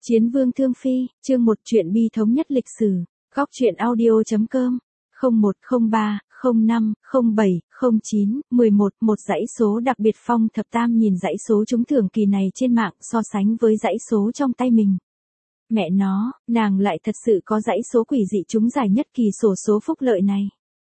Chiến vương thương phi, chương 1 truyện bi thống nhất lịch sử. Góc truyện audio.com 0103 05 07 09 11 một dãy số đặc biệt. Phong Thập Tam nhìn dãy số trúng thưởng kỳ này trên mạng so sánh với dãy số trong tay mình. Mẹ nó, nàng lại thật sự có dãy số quỷ dị trúng giải nhất kỳ xổ số phúc lợi này.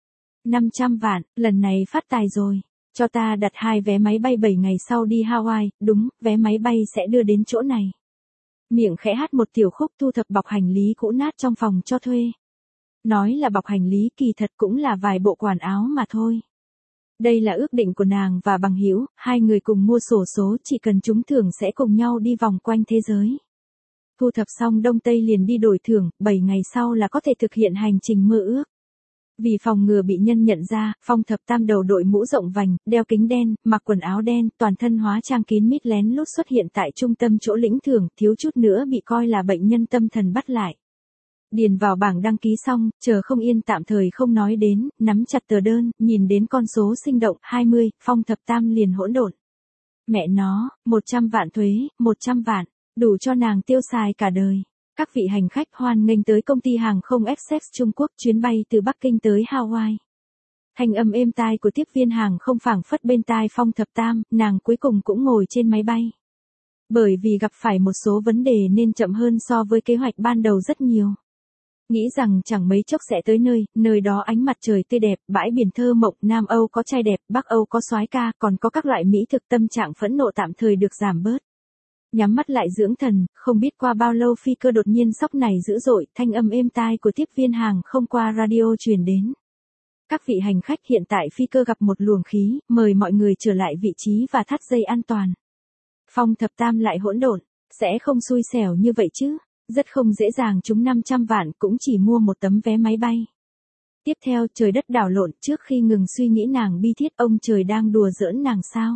500 vạn, lần này phát tài rồi. Cho ta đặt 2 vé máy bay 7 ngày sau đi Hawaii, đúng, vé máy bay sẽ đưa đến chỗ này. Miệng khẽ hát một tiểu khúc thu thập bọc hành lý cũ nát trong phòng cho thuê. Nói là bọc hành lý kỳ thật cũng là vài bộ quần áo mà thôi. Đây là ước định của nàng và bằng hữu, hai người cùng mua xổ số, chỉ cần trúng thưởng sẽ cùng nhau đi vòng quanh thế giới. Thu thập xong Đông Tây liền đi đổi thưởng, 7 ngày sau là có thể thực hiện hành trình mơ ước. Vì phòng ngừa bị nhân nhận ra, Phong Thập Tam đầu đội mũ rộng vành, đeo kính đen, mặc quần áo đen, toàn thân hóa trang kín mít lén lút xuất hiện tại trung tâm chỗ lĩnh thưởng, thiếu chút nữa bị coi là bệnh nhân tâm thần bắt lại. Điền vào bảng đăng ký xong, chờ không yên tạm thời không nói đến, nắm chặt tờ đơn, nhìn đến con số sinh động, 20, Phong Thập Tam liền hỗn độn. Mẹ nó, 100 vạn thuế, 100 vạn, đủ cho nàng tiêu xài cả đời. Các vị hành khách hoan nghênh tới công ty hàng không Essex Trung Quốc, chuyến bay từ Bắc Kinh tới Hawaii. Thanh âm êm tai của tiếp viên hàng không phảng phất bên tai Phong Thập Tam, nàng cuối cùng cũng ngồi trên máy bay. Bởi vì gặp phải một số vấn đề nên chậm hơn so với kế hoạch ban đầu rất nhiều. Nghĩ rằng chẳng mấy chốc sẽ tới nơi đó ánh mặt trời tươi đẹp, bãi biển thơ mộng, Nam Âu có trai đẹp, Bắc Âu có soái ca, còn có các loại mỹ thực, tâm trạng phẫn nộ tạm thời được giảm bớt. Nhắm mắt lại dưỡng thần, không biết qua bao lâu phi cơ đột nhiên sóc này dữ dội, thanh âm êm tai của tiếp viên hàng không qua radio truyền đến. Các vị hành khách, hiện tại phi cơ gặp một luồng khí, mời mọi người trở lại vị trí và thắt dây an toàn. Phong Thập Tam lại hỗn độn, sẽ không xui xẻo như vậy chứ, rất không dễ dàng trúng 500 vạn cũng chỉ mua một tấm vé máy bay. Tiếp theo trời đất đảo lộn, trước khi ngừng suy nghĩ nàng bi thiết, ông trời đang đùa giỡn nàng sao?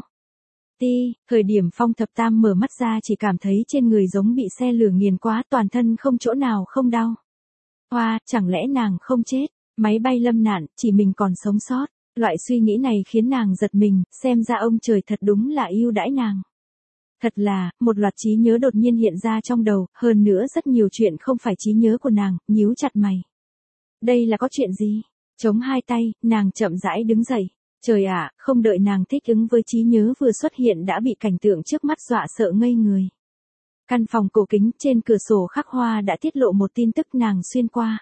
Thời điểm Phong Thập Tam mở mắt ra chỉ cảm thấy trên người giống bị xe lửa nghiền quá, toàn thân không chỗ nào không đau. Hoa, chẳng lẽ nàng không chết, máy bay lâm nạn, chỉ mình còn sống sót. Loại suy nghĩ này khiến nàng giật mình, xem ra ông trời thật đúng là ưu đãi nàng. Thật là, một loạt trí nhớ đột nhiên hiện ra trong đầu, hơn nữa rất nhiều chuyện không phải trí nhớ của nàng, nhíu chặt mày. Đây là có chuyện gì? Chống hai tay, nàng chậm rãi đứng dậy. Trời ạ, không đợi nàng thích ứng với trí nhớ vừa xuất hiện đã bị cảnh tượng trước mắt dọa sợ ngây người. Căn phòng cổ kính trên cửa sổ khắc hoa đã tiết lộ một tin tức nàng xuyên qua.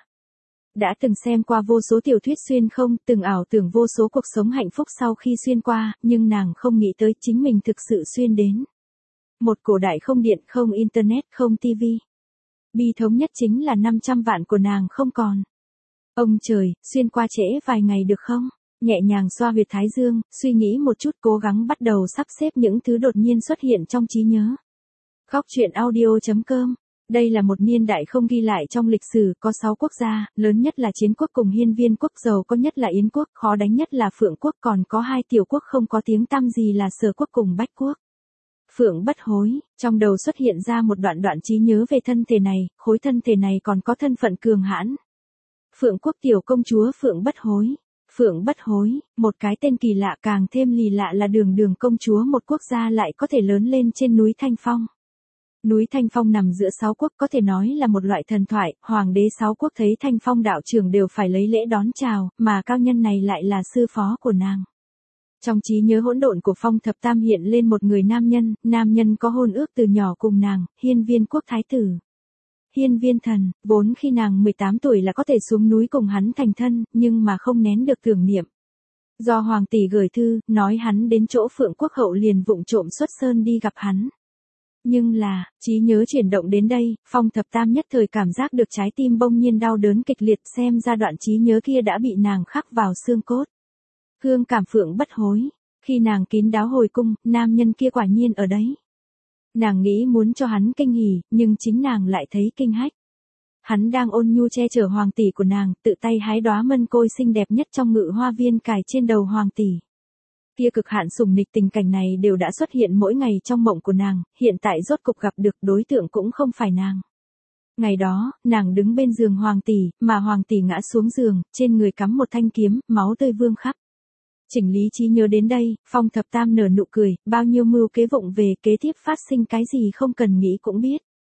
Đã từng xem qua vô số tiểu thuyết xuyên không, từng ảo tưởng vô số cuộc sống hạnh phúc sau khi xuyên qua, nhưng nàng không nghĩ tới chính mình thực sự xuyên đến. Một cổ đại không điện, không internet, không tivi. Bi thống nhất chính là 500 vạn của nàng không còn. Ông trời, xuyên qua trễ vài ngày được không? Nhẹ nhàng xoa huyệt thái dương, suy nghĩ một chút, cố gắng bắt đầu sắp xếp những thứ đột nhiên xuất hiện trong trí nhớ. Góc truyện audio.com. Đây là một niên đại không ghi lại trong lịch sử, có 6 quốc gia, lớn nhất là Chiến quốc cùng Hiên Viên quốc, giàu có nhất là Yến quốc, khó đánh nhất là Phượng quốc, còn có 2 tiểu quốc không có tiếng tăm gì là Sở quốc cùng Bách quốc. Phượng bất hối, trong đầu xuất hiện ra một đoạn trí nhớ về thân thể này, khối thân thể này còn có thân phận cường hãn. Phượng quốc tiểu công chúa Phượng bất hối. Phượng bất hối, một cái tên kỳ lạ, càng thêm lì lạ là đường công chúa một quốc gia lại có thể lớn lên trên núi Thanh Phong. Núi Thanh Phong nằm giữa 6 quốc, có thể nói là một loại thần thoại, hoàng đế 6 quốc thấy Thanh Phong đạo trưởng đều phải lấy lễ đón chào, mà cao nhân này lại là sư phó của nàng. Trong trí nhớ hỗn độn của Phong Thập Tam hiện lên một người nam nhân có hôn ước từ nhỏ cùng nàng, Hiên Viên quốc thái tử. Hiên Viên thần, vốn khi nàng 18 tuổi là có thể xuống núi cùng hắn thành thân, nhưng mà không nén được tưởng niệm. Do hoàng tỷ gửi thư, nói hắn đến chỗ Phượng quốc hậu liền vụng trộm xuất sơn đi gặp hắn. Nhưng là, trí nhớ chuyển động đến đây, Phong Thập Tam nhất thời cảm giác được trái tim bỗng nhiên đau đớn kịch liệt, xem ra đoạn trí nhớ kia đã bị nàng khắc vào xương cốt. Hương cảm Phượng bất hối, khi nàng kín đáo hồi cung, nam nhân kia quả nhiên ở đấy. Nàng nghĩ muốn cho hắn kinh hỉ, nhưng chính nàng lại thấy kinh hách. Hắn đang ôn nhu che chở hoàng tỷ của nàng, tự tay hái đóa mân côi xinh đẹp nhất trong ngự hoa viên cài trên đầu hoàng tỷ. Kia cực hạn sủng nịch, tình cảnh này đều đã xuất hiện mỗi ngày trong mộng của nàng, hiện tại rốt cục gặp được, đối tượng cũng không phải nàng. Ngày đó, nàng đứng bên giường hoàng tỷ, mà hoàng tỷ ngã xuống giường, trên người cắm một thanh kiếm, máu tươi vương khắp. Chỉnh lý trí nhớ đến đây, Phong Thập Tam nở nụ cười, bao nhiêu mưu kế vụng về, kế tiếp phát sinh cái gì không cần nghĩ cũng biết.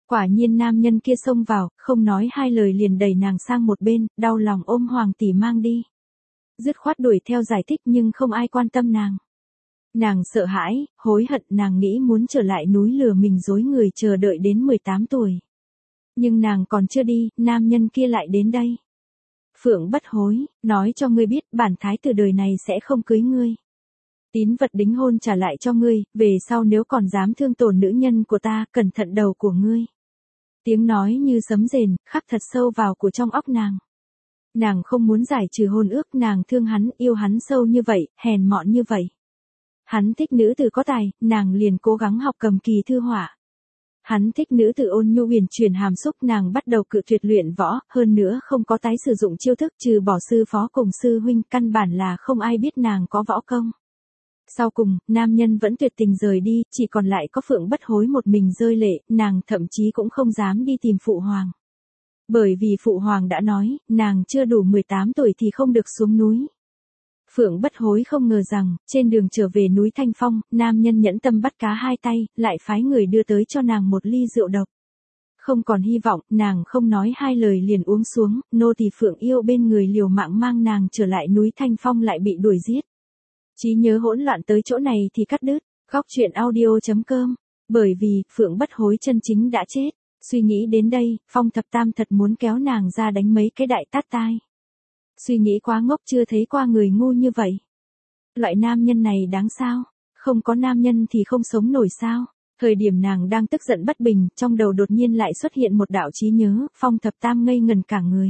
Quả nhiên nam nhân kia xông vào, không nói hai lời liền đẩy nàng sang một bên, đau lòng ôm Hoàng tỷ mang đi. Dứt khoát đuổi theo giải thích nhưng không ai quan tâm nàng. Nàng sợ hãi, hối hận, nàng nghĩ muốn trở lại núi lừa mình dối người chờ đợi đến 18 tuổi. Nhưng nàng còn chưa đi, nam nhân kia lại đến đây. Phượng Bất Hối, nói cho ngươi biết bản thái tử đời này sẽ không cưới ngươi. Tín vật đính hôn trả lại cho ngươi, về sau nếu còn dám thương tổn nữ nhân của ta, cẩn thận đầu của ngươi. Tiếng nói như sấm rền, khắc thật sâu vào của trong óc nàng. Nàng không muốn giải trừ hôn ước, nàng thương hắn, yêu hắn sâu như vậy, hèn mọn như vậy. Hắn thích nữ tử có tài, nàng liền cố gắng học cầm kỳ thư họa. Hắn thích nữ tử ôn nhu huyền chuyển hàm xúc, nàng bắt đầu cự tuyệt luyện võ, hơn nữa không có tái sử dụng chiêu thức trừ bỏ sư phó cùng sư huynh, căn bản là không ai biết nàng có võ công. Sau cùng, nam nhân vẫn tuyệt tình rời đi, chỉ còn lại có Phượng Bất Hối một mình rơi lệ, nàng thậm chí cũng không dám đi tìm phụ hoàng. Bởi vì phụ hoàng đã nói, nàng chưa đủ 18 tuổi thì không được xuống núi. Phượng Bất Hối không ngờ rằng, trên đường trở về núi Thanh Phong, nam nhân nhẫn tâm bắt cá hai tay, lại phái người đưa tới cho nàng một ly rượu độc. Không còn hy vọng, nàng không nói hai lời liền uống xuống, nô tỳ Phượng yêu bên người liều mạng mang nàng trở lại núi Thanh Phong lại bị đuổi giết. Trí nhớ hỗn loạn tới chỗ này thì cắt đứt, góc truyện audio.com, bởi vì, Phượng Bất Hối chân chính đã chết. Suy nghĩ đến đây, Phong Thập Tam thật muốn kéo nàng ra đánh mấy cái đại tát tai. Suy nghĩ quá ngốc, chưa thấy qua người ngu như vậy. Loại nam nhân này đáng sao? Không có nam nhân thì không sống nổi sao? Thời điểm nàng đang tức giận bất bình, trong đầu đột nhiên lại xuất hiện một đạo trí nhớ, Phong Thập Tam ngây ngần cả người.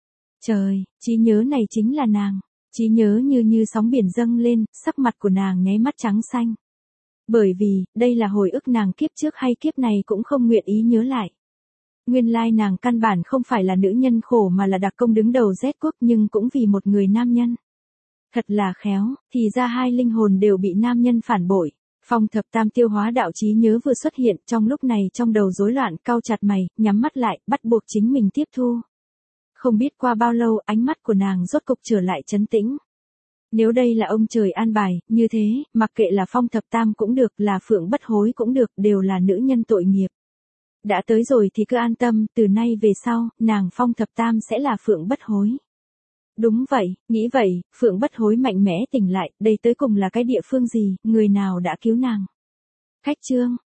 Trời, trí nhớ này chính là nàng. Trí nhớ như sóng biển dâng lên, sắc mặt của nàng nháy mắt trắng xanh. Bởi vì, đây là hồi ức nàng kiếp trước hay kiếp này cũng không nguyện ý nhớ lại. Nguyên lai nàng căn bản không phải là nữ nhân khổ mà là đặc công đứng đầu Z quốc, nhưng cũng vì một người nam nhân. Thật là khéo, thì ra hai linh hồn đều bị nam nhân phản bội. Phong Thập Tam tiêu hóa đạo trí nhớ vừa xuất hiện, trong lúc này trong đầu rối loạn, cau chặt mày, nhắm mắt lại, bắt buộc chính mình tiếp thu. Không biết qua bao lâu, ánh mắt của nàng rốt cục trở lại trấn tĩnh. Nếu đây là ông trời an bài, như thế, mặc kệ là Phong Thập Tam cũng được, là Phượng Bất Hối cũng được, đều là nữ nhân tội nghiệp. Đã tới rồi thì cứ an tâm, từ nay về sau, nàng Phong Thập Tam sẽ là Phượng Bất Hối. Đúng vậy, nghĩ vậy, Phượng Bất Hối mạnh mẽ tỉnh lại, đây tới cùng là cái địa phương gì, người nào đã cứu nàng. Khách chương.